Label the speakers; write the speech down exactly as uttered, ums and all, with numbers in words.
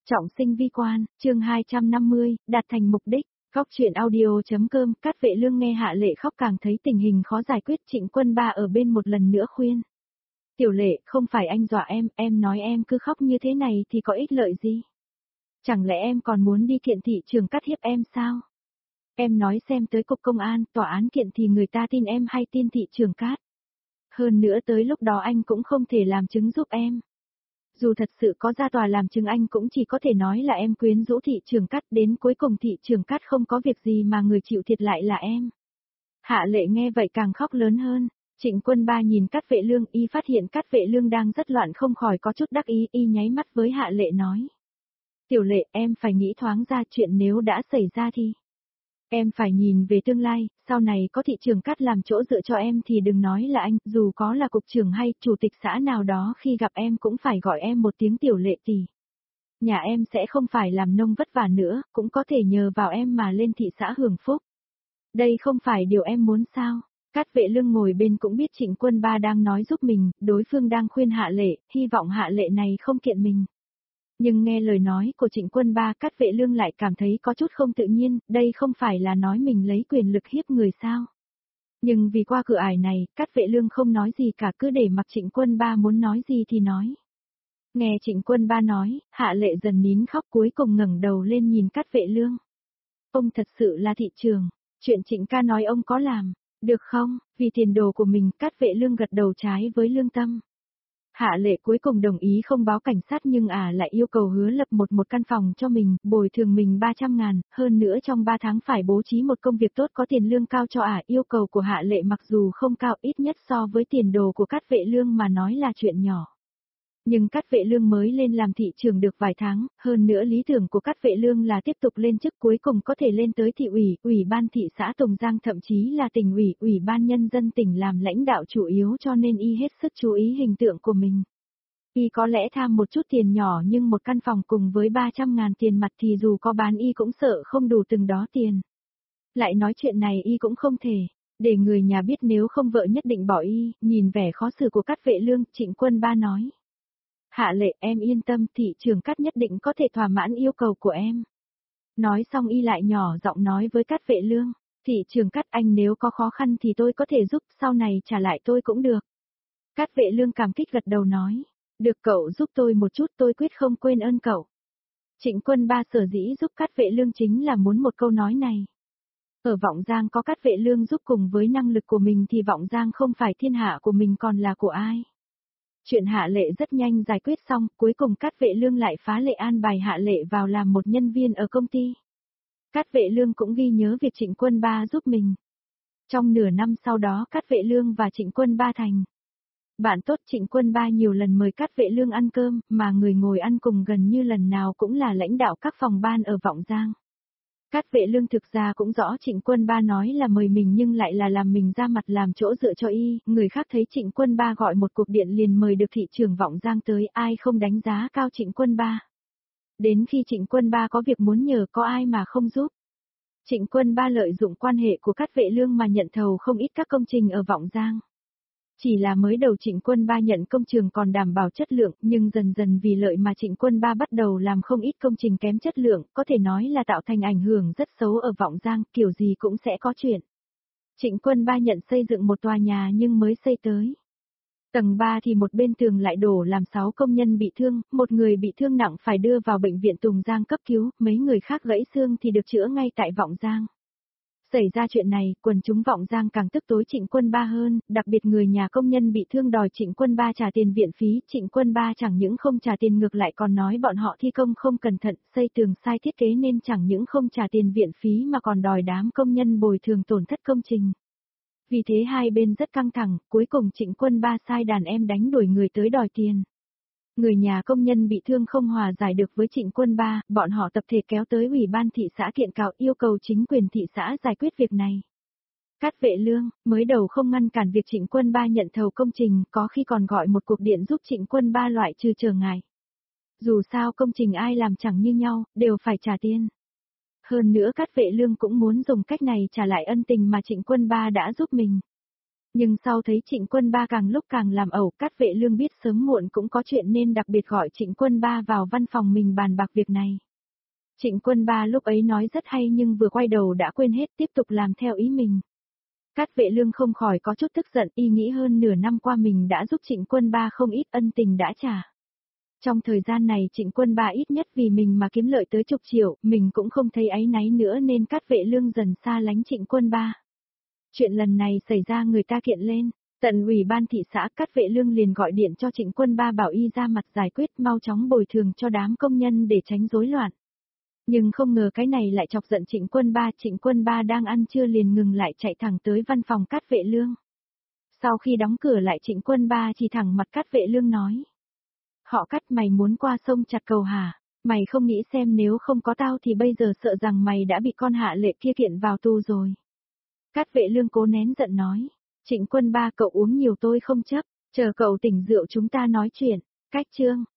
Speaker 1: Trọng sinh vi quan, chương hai trăm năm mươi, đạt thành mục đích. Góc truyện audio.com, Cát Vệ Lương nghe Hạ Lệ khóc càng thấy tình hình khó giải quyết. Trịnh Quân Ba ở bên một lần nữa khuyên. Tiểu Lệ, không phải anh dọa em, em nói em cứ khóc như thế này thì có ích lợi gì? Chẳng lẽ em còn muốn đi kiện thị trường Cát hiếp em sao? Em nói xem tới cục công an, tòa án kiện thì người ta tin em hay tin thị trường Cát? Hơn nữa tới lúc đó anh cũng không thể làm chứng giúp em. Dù thật sự có ra tòa làm chứng anh cũng chỉ có thể nói là em quyến rũ thị trường Cát, đến cuối cùng thị trường Cát không có việc gì mà người chịu thiệt lại là em. Hạ Lệ nghe vậy càng khóc lớn hơn. Trịnh Quân Ba nhìn Cát Vệ Lương, y phát hiện Cát Vệ Lương đang rất loạn không khỏi có chút đắc ý, y nháy mắt với Hạ Lệ nói. Tiểu Lệ, em phải nghĩ thoáng ra, chuyện nếu đã xảy ra thì em phải nhìn về tương lai, sau này có thị trường Cát làm chỗ dựa cho em thì đừng nói là anh, dù có là cục trưởng hay chủ tịch xã nào đó khi gặp em cũng phải gọi em một tiếng Tiểu Lệ tỷ. Nhà em sẽ không phải làm nông vất vả nữa, cũng có thể nhờ vào em mà lên thị xã hưởng phúc. Đây không phải điều em muốn sao? Cát Vệ Lương ngồi bên cũng biết Trịnh Quân Ba đang nói giúp mình, đối phương đang khuyên Hạ Lệ, hy vọng Hạ Lệ này không kiện mình. Nhưng nghe lời nói của Trịnh Quân Ba, Cát Vệ Lương lại cảm thấy có chút không tự nhiên, đây không phải là nói mình lấy quyền lực hiếp người sao. Nhưng vì qua cửa ải này, Cát Vệ Lương không nói gì cả, cứ để mặc Trịnh Quân Ba muốn nói gì thì nói. Nghe Trịnh Quân Ba nói, Hạ Lệ dần nín khóc cuối cùng ngẩng đầu lên nhìn Cát Vệ Lương. Ông thật sự là thị trường, chuyện Trịnh ca nói ông có làm, được không? Vì tiền đồ của mình, Cát Vệ Lương gật đầu trái với lương tâm. Hạ Lệ cuối cùng đồng ý không báo cảnh sát nhưng ả à lại yêu cầu hứa lập một một căn phòng cho mình, bồi thường mình ba trăm ngàn, hơn nữa trong ba tháng phải bố trí một công việc tốt có tiền lương cao cho ả. À. Yêu cầu của Hạ Lệ mặc dù không cao, ít nhất so với tiền đồ của Cát Vệ Lương mà nói là chuyện nhỏ. Nhưng Cát Vệ Lương mới lên làm thị trưởng được vài tháng, hơn nữa lý tưởng của Cát Vệ Lương là tiếp tục lên chức, cuối cùng có thể lên tới thị ủy, ủy ban thị xã Tùng Giang, thậm chí là tỉnh ủy, ủy ban nhân dân tỉnh làm lãnh đạo chủ yếu, cho nên y hết sức chú ý hình tượng của mình. Y có lẽ tham một chút tiền nhỏ nhưng một căn phòng cùng với ba trăm ngàn tiền mặt thì dù có bán y cũng sợ không đủ từng đó tiền. Lại nói chuyện này y cũng không thể để người nhà biết, nếu không vợ nhất định bỏ y. Nhìn vẻ khó xử của Cát Vệ Lương, Trịnh Quân Ba nói. Hạ Lệ, em yên tâm, thị trường Cát nhất định có thể thỏa mãn yêu cầu của em. Nói xong y lại nhỏ giọng nói với Cát Vệ Lương, thị trường Cát anh nếu có khó khăn thì tôi có thể giúp, sau này trả lại tôi cũng được. Cát Vệ Lương cảm kích gật đầu nói, được cậu giúp tôi một chút tôi quyết không quên ơn cậu. Trịnh Quân Ba sở dĩ giúp Cát Vệ Lương chính là muốn một câu nói này. Ở Vọng Giang có Cát Vệ Lương giúp cùng với năng lực của mình thì Vọng Giang không phải thiên hạ của mình còn là của ai. Chuyện Hạ Lệ rất nhanh giải quyết xong, cuối cùng Cát Vệ Lương lại phá lệ an bài Hạ Lệ vào làm một nhân viên ở công ty. Cát Vệ Lương cũng ghi nhớ việc Trịnh Quân Ba giúp mình. Trong nửa năm sau đó Cát Vệ Lương và Trịnh Quân Ba thành bạn tốt. Trịnh Quân Ba nhiều lần mời Cát Vệ Lương ăn cơm, mà người ngồi ăn cùng gần như lần nào cũng là lãnh đạo các phòng ban ở Vọng Giang. Cát Vệ Lương thực ra cũng rõ Trịnh Quân Ba nói là mời mình nhưng lại là làm mình ra mặt làm chỗ dựa cho y, người khác thấy Trịnh Quân Ba gọi một cuộc điện liền mời được thị trưởng Vọng Giang tới, ai không đánh giá cao Trịnh Quân Ba. Đến khi Trịnh Quân Ba có việc muốn nhờ có ai mà không giúp. Trịnh Quân Ba lợi dụng quan hệ của Cát Vệ Lương mà nhận thầu không ít các công trình ở Vọng Giang. Chỉ là mới đầu Trịnh Quân Ba nhận công trường còn đảm bảo chất lượng, nhưng dần dần vì lợi mà Trịnh Quân Ba bắt đầu làm không ít công trình kém chất lượng, có thể nói là tạo thành ảnh hưởng rất xấu ở Vọng Giang, kiểu gì cũng sẽ có chuyện. Trịnh Quân Ba nhận xây dựng một tòa nhà nhưng mới xây tới tầng ba thì một bên tường lại đổ làm sáu công nhân bị thương, một người bị thương nặng phải đưa vào bệnh viện Tùng Giang cấp cứu, mấy người khác gãy xương thì được chữa ngay tại Vọng Giang. Xảy ra chuyện này, quần chúng Vọng Giang càng tức tối Trịnh Quân Ba hơn, đặc biệt người nhà công nhân bị thương đòi Trịnh Quân Ba trả tiền viện phí, Trịnh Quân Ba chẳng những không trả tiền ngược lại còn nói bọn họ thi công không cẩn thận, xây tường sai thiết kế nên chẳng những không trả tiền viện phí mà còn đòi đám công nhân bồi thường tổn thất công trình. Vì thế hai bên rất căng thẳng, cuối cùng Trịnh Quân Ba sai đàn em đánh đuổi người tới đòi tiền. Người nhà công nhân bị thương không hòa giải được với Trịnh Quân Ba, bọn họ tập thể kéo tới ủy ban thị xã kiện cáo yêu cầu chính quyền thị xã giải quyết việc này. Cát Vệ Lương, mới đầu không ngăn cản việc Trịnh Quân Ba nhận thầu công trình, có khi còn gọi một cuộc điện giúp Trịnh Quân Ba loại trừ trở ngại. Dù sao công trình ai làm chẳng như nhau, đều phải trả tiền. Hơn nữa Cát Vệ Lương cũng muốn dùng cách này trả lại ân tình mà Trịnh Quân Ba đã giúp mình. Nhưng sau thấy Trịnh Quân Ba càng lúc càng làm ẩu, Cát Vệ Lương biết sớm muộn cũng có chuyện nên đặc biệt gọi Trịnh Quân Ba vào văn phòng mình bàn bạc việc này. Trịnh Quân Ba lúc ấy nói rất hay nhưng vừa quay đầu đã quên hết, tiếp tục làm theo ý mình. Cát Vệ Lương không khỏi có chút tức giận, y nghĩ hơn nửa năm qua mình đã giúp Trịnh Quân Ba không ít, ân tình đã trả. Trong thời gian này Trịnh Quân Ba ít nhất vì mình mà kiếm lợi tới chục triệu, mình cũng không thấy áy náy nữa nên Cát Vệ Lương dần xa lánh Trịnh Quân Ba. Chuyện lần này xảy ra người ta kiện lên, tận ủy ban thị xã, Cát Vệ Lương liền gọi điện cho Trịnh Quân Ba bảo y ra mặt giải quyết, mau chóng bồi thường cho đám công nhân để tránh rối loạn. Nhưng không ngờ cái này lại chọc giận Trịnh Quân Ba, Trịnh Quân Ba đang ăn trưa liền ngừng lại chạy thẳng tới văn phòng Cát Vệ Lương. Sau khi đóng cửa lại Trịnh Quân Ba chỉ thẳng mặt Cát Vệ Lương nói. Họ Cát, mày muốn qua sông chặt cầu hả? Mày không nghĩ xem nếu không có tao thì bây giờ sợ rằng mày đã bị con Hạ Lệ kia kiện vào tù rồi. Cát Vệ Lương cố nén giận nói. Trịnh Quân Ba, cậu uống nhiều tôi không chấp, chờ cậu tỉnh rượu chúng ta nói chuyện. Cách chương.